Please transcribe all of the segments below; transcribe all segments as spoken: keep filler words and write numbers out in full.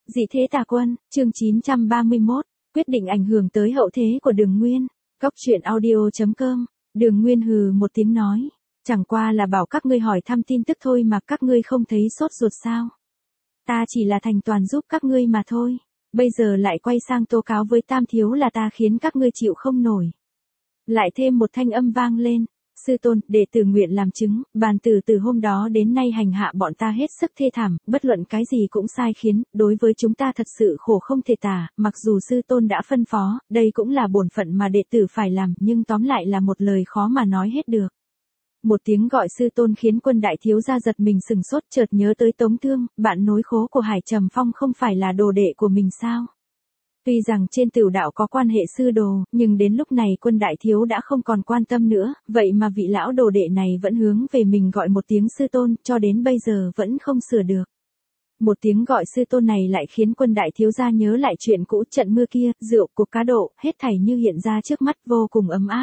Dị thế tà quân, chương chín trăm ba mươi mốt, quyết định ảnh hưởng tới hậu thế của Đường Nguyên. Góc truyện audio chấm com. Đường Nguyên hừ một tiếng nói, chẳng qua là bảo các ngươi hỏi thăm tin tức thôi mà các ngươi không thấy sốt ruột sao? Ta chỉ là thành toàn giúp các ngươi mà thôi, bây giờ lại quay sang tố cáo với Tam thiếu là ta khiến các ngươi chịu không nổi. Lại thêm một thanh âm vang lên. Sư tôn, đệ tử nguyện làm chứng, bàn tử từ hôm đó đến nay hành hạ bọn ta hết sức thê thảm, bất luận cái gì cũng sai khiến, đối với chúng ta thật sự khổ không thể tả, mặc dù sư tôn đã phân phó, đây cũng là bổn phận mà đệ tử phải làm, nhưng tóm lại là một lời khó mà nói hết được. Một tiếng gọi sư tôn khiến Quân đại thiếu gia giật mình sừng sốt, chợt nhớ tới Tống Thương, bạn nối khố của Hải Trầm Phong không phải là đồ đệ của mình sao? Tuy rằng trên Tửu đạo có quan hệ sư đồ, nhưng đến lúc này Quân đại thiếu đã không còn quan tâm nữa, vậy mà vị lão đồ đệ này vẫn hướng về mình gọi một tiếng sư tôn, cho đến bây giờ vẫn không sửa được. Một tiếng gọi sư tôn này lại khiến Quân đại thiếu gia nhớ lại chuyện cũ, trận mưa kia, rượu, cuộc cá độ, hết thảy như hiện ra trước mắt vô cùng ấm áp.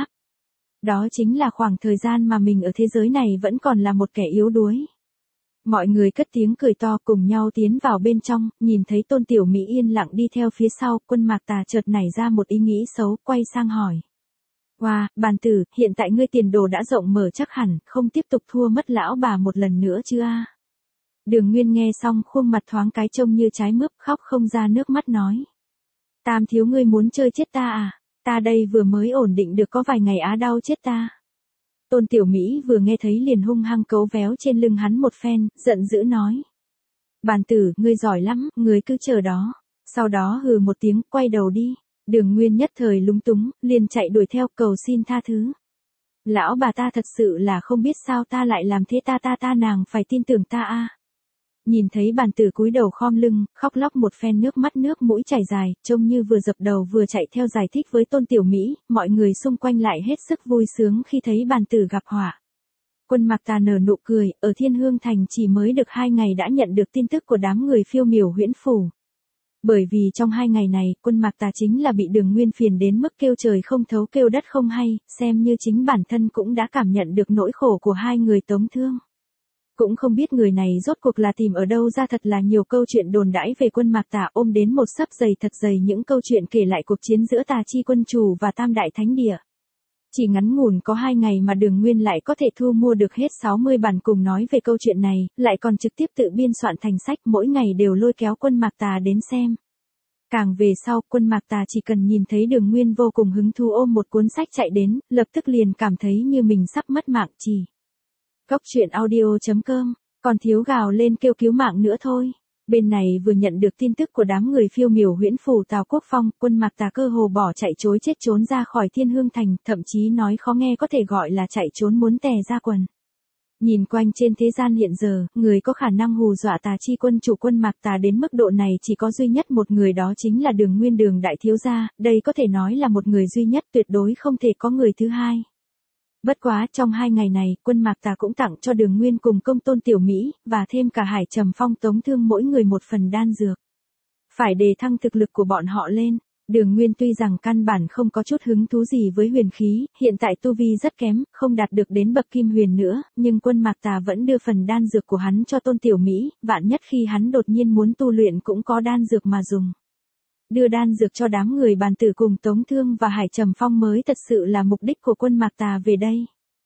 Đó chính là khoảng thời gian mà mình ở thế giới này vẫn còn là một kẻ yếu đuối. Mọi người cất tiếng cười to cùng nhau tiến vào bên trong, nhìn thấy Tôn Tiểu Mỹ yên lặng đi theo phía sau, Quân Mạc Tà chợt nảy ra một ý nghĩ xấu, quay sang hỏi. Wow, bàn tử, hiện tại ngươi tiền đồ đã rộng mở chắc hẳn, không tiếp tục thua mất lão bà một lần nữa chứ a? Đường Nguyên nghe xong khuôn mặt thoáng cái trông như trái mướp, khóc không ra nước mắt nói. Tam thiếu ngươi muốn chơi chết ta à? Ta đây vừa mới ổn định được có vài ngày á đau chết ta. Tôn Tiểu Mỹ vừa nghe thấy liền hung hăng cấu véo trên lưng hắn một phen, giận dữ nói. Bàn tử, ngươi giỏi lắm, ngươi cứ chờ đó. Sau đó hừ một tiếng, quay đầu đi. Đường Nguyên nhất thời lúng túng, liền chạy đuổi theo cầu xin tha thứ. Lão bà ta thật sự là không biết sao ta lại làm thế, ta ta ta nàng phải tin tưởng ta a. Nhìn thấy bàn tử cúi đầu khom lưng, khóc lóc một phen, nước mắt nước mũi chảy dài, trông như vừa dập đầu vừa chạy theo giải thích với Tôn Tiểu Mỹ, mọi người xung quanh lại hết sức vui sướng khi thấy bàn tử gặp họa. Quân Mạc Tà nở nụ cười, ở Thiên Hương Thành chỉ mới được hai ngày đã nhận được tin tức của đám người phiêu miểu huyễn phủ. Bởi vì trong hai ngày này, Quân Mạc Tà chính là bị Đường Nguyên phiền đến mức kêu trời không thấu kêu đất không hay, xem như chính bản thân cũng đã cảm nhận được nỗi khổ của hai người Tống Thương. Cũng không biết người này rốt cuộc là tìm ở đâu ra thật là nhiều câu chuyện đồn đãi về Quân Mạc Tà, ôm đến một sấp dày thật dày những câu chuyện kể lại cuộc chiến giữa Tà Chi quân chủ và Tam Đại Thánh Địa. Chỉ ngắn ngủn có hai ngày mà Đường Nguyên lại có thể thu mua được hết sáu mươi bản cùng nói về câu chuyện này, lại còn trực tiếp tự biên soạn thành sách, mỗi ngày đều lôi kéo Quân Mạc Tà đến xem. Càng về sau, Quân Mạc Tà chỉ cần nhìn thấy Đường Nguyên vô cùng hứng thú ôm một cuốn sách chạy đến, lập tức liền cảm thấy như mình sắp mất mạng chỉ. Góc truyện audio chấm com, còn thiếu gào lên kêu cứu mạng nữa thôi. Bên này vừa nhận được tin tức của đám người phiêu miểu huyễn phủ Tào Quốc Phong, Quân Mạc Tà cơ hồ bỏ chạy chối chết trốn ra khỏi Thiên Hương Thành, thậm chí nói khó nghe có thể gọi là chạy trốn muốn tè ra quần. Nhìn quanh trên thế gian hiện giờ, người có khả năng hù dọa Tà Chi quân chủ Quân Mạc Tà đến mức độ này chỉ có duy nhất một người, đó chính là Đường Nguyên, Đường đại thiếu gia, đây có thể nói là một người duy nhất, tuyệt đối không thể có người thứ hai. Bất quá trong hai ngày này, Quân Mạc Tà cũng tặng cho Đường Nguyên cùng công Tôn Tiểu Mỹ, và thêm cả Hải Trầm Phong, Tống Thương mỗi người một phần đan dược. Phải đề thăng thực lực của bọn họ lên. Đường Nguyên tuy rằng căn bản không có chút hứng thú gì với huyền khí, hiện tại tu vi rất kém, không đạt được đến bậc kim huyền nữa, nhưng Quân Mạc Tà vẫn đưa phần đan dược của hắn cho Tôn Tiểu Mỹ, vạn nhất khi hắn đột nhiên muốn tu luyện cũng có đan dược mà dùng. Đưa đan dược cho đám người bàn tử cùng Tống Thương và Hải Trầm Phong mới thật sự là mục đích của Quân Mạc Tà về đây.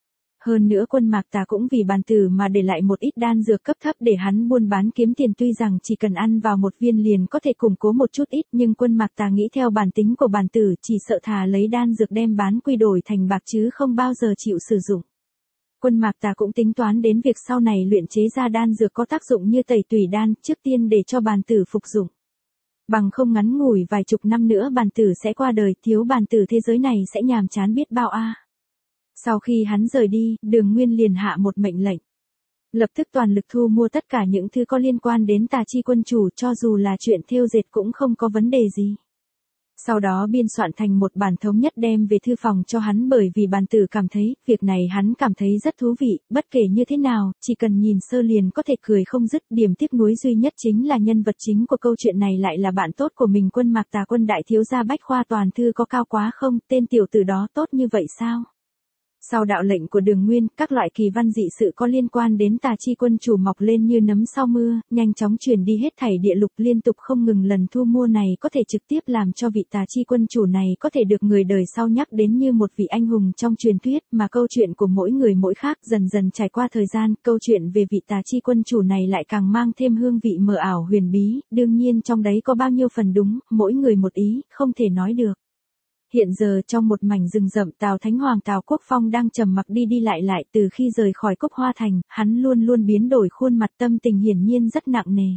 Hơn nữa Quân Mạc Tà cũng vì bàn tử mà để lại một ít đan dược cấp thấp để hắn buôn bán kiếm tiền, tuy rằng chỉ cần ăn vào một viên liền có thể củng cố một chút ít, nhưng Quân Mạc Tà nghĩ theo bản tính của bàn tử chỉ sợ thà lấy đan dược đem bán quy đổi thành bạc chứ không bao giờ chịu sử dụng. Quân Mạc Tà cũng tính toán đến việc sau này luyện chế ra đan dược có tác dụng như tẩy tủy đan, trước tiên để cho bàn tử phục dụng. Bằng không ngắn ngủi vài chục năm nữa bàn tử sẽ qua đời, thiếu bàn tử thế giới này sẽ nhàm chán biết bao a. Sau khi hắn rời đi, Đường Nguyên liền hạ một mệnh lệnh. Lập tức toàn lực thu mua tất cả những thứ có liên quan đến Tà Chi quân chủ, cho dù là chuyện thêu dệt cũng không có vấn đề gì. Sau đó biên soạn thành một bản thống nhất đem về thư phòng cho hắn, bởi vì bàn tử cảm thấy, việc này hắn cảm thấy rất thú vị, bất kể như thế nào, chỉ cần nhìn sơ liền có thể cười không dứt. Điểm tiếc nuối duy nhất chính là nhân vật chính của câu chuyện này lại là bạn tốt của mình, Quân Mạc Tà, Quân đại thiếu gia Bách Khoa toàn thư có cao quá không, tên tiểu tử đó tốt như vậy sao? Sau đạo lệnh của Đường Nguyên, các loại kỳ văn dị sự có liên quan đến Tà Chi quân chủ mọc lên như nấm sau mưa, nhanh chóng truyền đi hết thảy địa lục, liên tục không ngừng. Lần thu mua này có thể trực tiếp làm cho vị Tà Chi quân chủ này có thể được người đời sau nhắc đến như một vị anh hùng trong truyền thuyết, mà câu chuyện của mỗi người mỗi khác. Dần dần trải qua thời gian, câu chuyện về vị Tà Chi quân chủ này lại càng mang thêm hương vị mờ ảo huyền bí, đương nhiên trong đấy có bao nhiêu phần đúng, mỗi người một ý, không thể nói được. Hiện giờ trong một mảnh rừng rậm, Tào Thánh Hoàng Tào Quốc Phong đang trầm mặc đi đi lại lại. Từ khi rời khỏi Cúc Hoa Thành, hắn luôn luôn biến đổi khuôn mặt, tâm tình hiển nhiên rất nặng nề.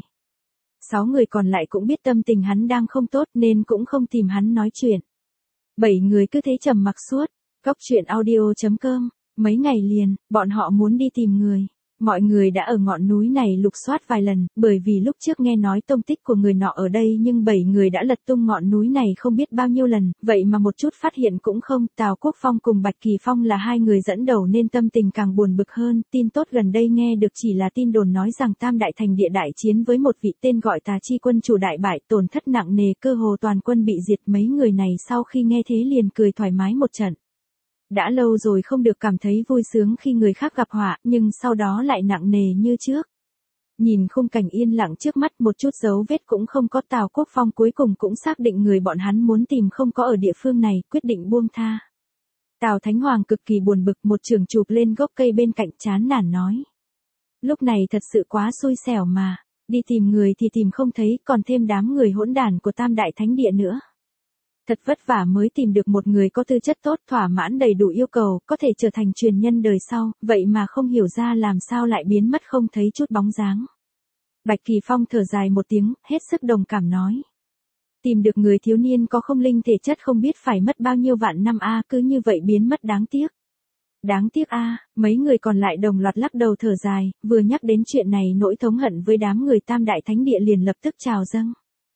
Sáu người còn lại cũng biết tâm tình hắn đang không tốt nên cũng không tìm hắn nói chuyện. Bảy người cứ thế trầm mặc suốt. Góc truyện audio chấm com. Mấy ngày liền, bọn họ muốn đi tìm người. Mọi người đã ở ngọn núi này lục soát vài lần, bởi vì lúc trước nghe nói tông tích của người nọ ở đây, nhưng bảy người đã lật tung ngọn núi này không biết bao nhiêu lần, vậy mà một chút phát hiện cũng không. Tào Quốc Phong cùng Bạch Kỳ Phong là hai người dẫn đầu nên tâm tình càng buồn bực hơn. Tin tốt gần đây nghe được chỉ là tin đồn nói rằng Tam Đại Thành Địa đại chiến với một vị tên gọi Tà Chi quân chủ đại bại, tổn thất nặng nề, cơ hồ toàn quân bị diệt. Mấy người này sau khi nghe thế liền cười thoải mái một trận. Đã lâu rồi không được cảm thấy vui sướng khi người khác gặp họa, nhưng sau đó lại nặng nề như trước. Nhìn khung cảnh yên lặng trước mắt, một chút dấu vết cũng không có, Tào Quốc Phong cuối cùng cũng xác định người bọn hắn muốn tìm không có ở địa phương này, quyết định buông tha. Tào Thánh Hoàng cực kỳ buồn bực, một chưởng chụp lên gốc cây bên cạnh, chán nản nói. Lúc này thật sự quá xui xẻo mà, đi tìm người thì tìm không thấy, còn thêm đám người hỗn đản của Tam Đại Thánh Địa nữa. Thật vất vả mới tìm được một người có tư chất tốt, thỏa mãn đầy đủ yêu cầu, có thể trở thành truyền nhân đời sau, vậy mà không hiểu ra làm sao lại biến mất không thấy chút bóng dáng. Bạch Kỳ Phong thở dài một tiếng, hết sức đồng cảm nói. Tìm được người thiếu niên có không linh thể chất không biết phải mất bao nhiêu vạn năm a, cứ như vậy biến mất đáng tiếc. Đáng tiếc a, mấy người còn lại đồng loạt lắc đầu thở dài, vừa nhắc đến chuyện này nỗi thống hận với đám người Tam Đại Thánh Địa liền lập tức trào dâng.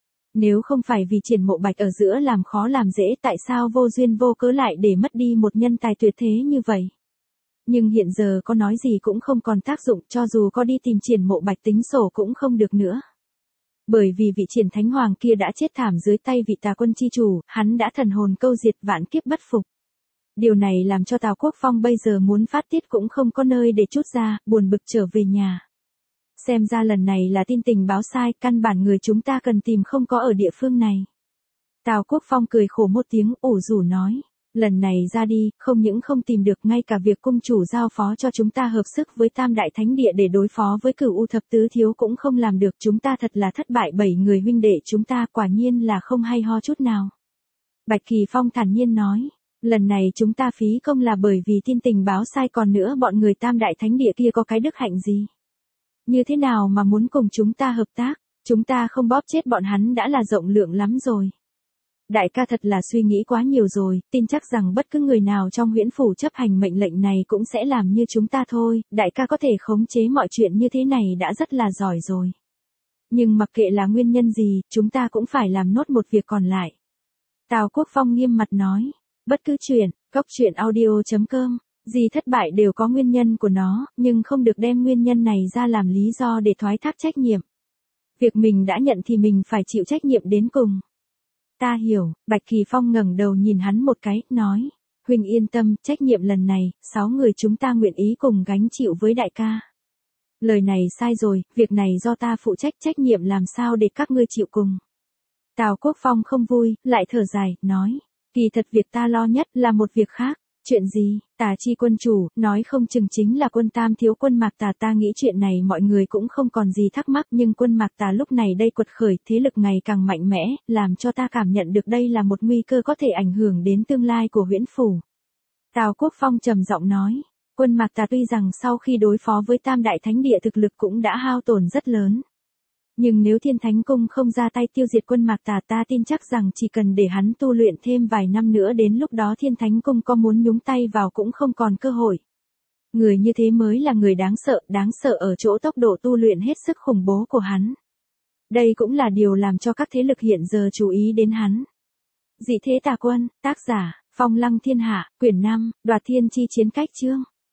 Nếu không phải vì Triển Mộ Bạch ở giữa làm khó làm dễ, tại sao vô duyên vô cớ lại để mất đi một nhân tài tuyệt thế như vậy? Nhưng hiện giờ có nói gì cũng không còn tác dụng, cho dù có đi tìm Triển Mộ Bạch tính sổ cũng không được nữa. Bởi vì vị Triển Thánh Hoàng kia đã chết thảm dưới tay vị Tà quân chi chủ, hắn đã thần hồn câu diệt, vạn kiếp bất phục. Điều này làm cho Tào Quốc Phong bây giờ muốn phát tiết cũng không có nơi để trút ra, buồn bực trở về nhà. Xem ra lần này là tin tình báo sai, căn bản người chúng ta cần tìm không có ở địa phương này. Tào Quốc Phong cười khổ một tiếng, ủ rũ nói. Lần này ra đi, không những không tìm được, ngay cả việc cung chủ giao phó cho chúng ta hợp sức với Tam Đại Thánh Địa để đối phó với Cửu U Thập Tứ Thiếu cũng không làm được. Chúng ta thật là thất bại, bảy người huynh đệ chúng ta quả nhiên là không hay ho chút nào. Bạch Kỳ Phong thản nhiên nói. Lần này chúng ta phí công là bởi vì tin tình báo sai, còn nữa bọn người Tam Đại Thánh Địa kia có cái đức hạnh gì? Như thế nào mà muốn cùng chúng ta hợp tác, chúng ta không bóp chết bọn hắn đã là rộng lượng lắm rồi. Đại ca thật là suy nghĩ quá nhiều rồi, tin chắc rằng bất cứ người nào trong huyễn phủ chấp hành mệnh lệnh này cũng sẽ làm như chúng ta thôi, đại ca có thể khống chế mọi chuyện như thế này đã rất là giỏi rồi. Nhưng mặc kệ là nguyên nhân gì, chúng ta cũng phải làm nốt một việc còn lại. Tào Quốc Phong nghiêm mặt nói, bất cứ chuyện, góc truyện audio chấm com. Gì thất bại đều có nguyên nhân của nó, nhưng không được đem nguyên nhân này ra làm lý do để thoái thác trách nhiệm. Việc mình đã nhận thì mình phải chịu trách nhiệm đến cùng. Ta hiểu, Bạch Kỳ Phong ngẩng đầu nhìn hắn một cái, nói. Huynh yên tâm, trách nhiệm lần này, sáu người chúng ta nguyện ý cùng gánh chịu với đại ca. Lời này sai rồi, việc này do ta phụ trách, trách nhiệm làm sao để các ngươi chịu cùng. Tào Quốc Phong không vui, lại thở dài, nói. Kỳ thật việc ta lo nhất là một việc khác. Chuyện gì? Tà Chi quân chủ, nói không chừng chính là quân Tam thiếu quân Mạc Tà. Ta nghĩ chuyện này mọi người cũng không còn gì thắc mắc, nhưng quân Mạc Tà lúc này đây quật khởi, thế lực ngày càng mạnh mẽ, làm cho ta cảm nhận được đây là một nguy cơ có thể ảnh hưởng đến tương lai của huyễn phủ. Tào Quốc Phong trầm giọng nói, quân Mạc Tà tuy rằng sau khi đối phó với Tam Đại Thánh Địa thực lực cũng đã hao tổn rất lớn. Nhưng nếu Thiên Thánh Cung không ra tay tiêu diệt quân Mạc Tà, ta tin chắc rằng chỉ cần để hắn tu luyện thêm vài năm nữa, đến lúc đó Thiên Thánh Cung có muốn nhúng tay vào cũng không còn cơ hội. Người như thế mới là người đáng sợ, đáng sợ ở chỗ tốc độ tu luyện hết sức khủng bố của hắn. Đây cũng là điều làm cho các thế lực hiện giờ chú ý đến hắn. Dị Thế Tà Quân, tác giả, Phong Lăng Thiên Hạ, quyển năm, Đoạt Thiên Chi Chiến Cách chương.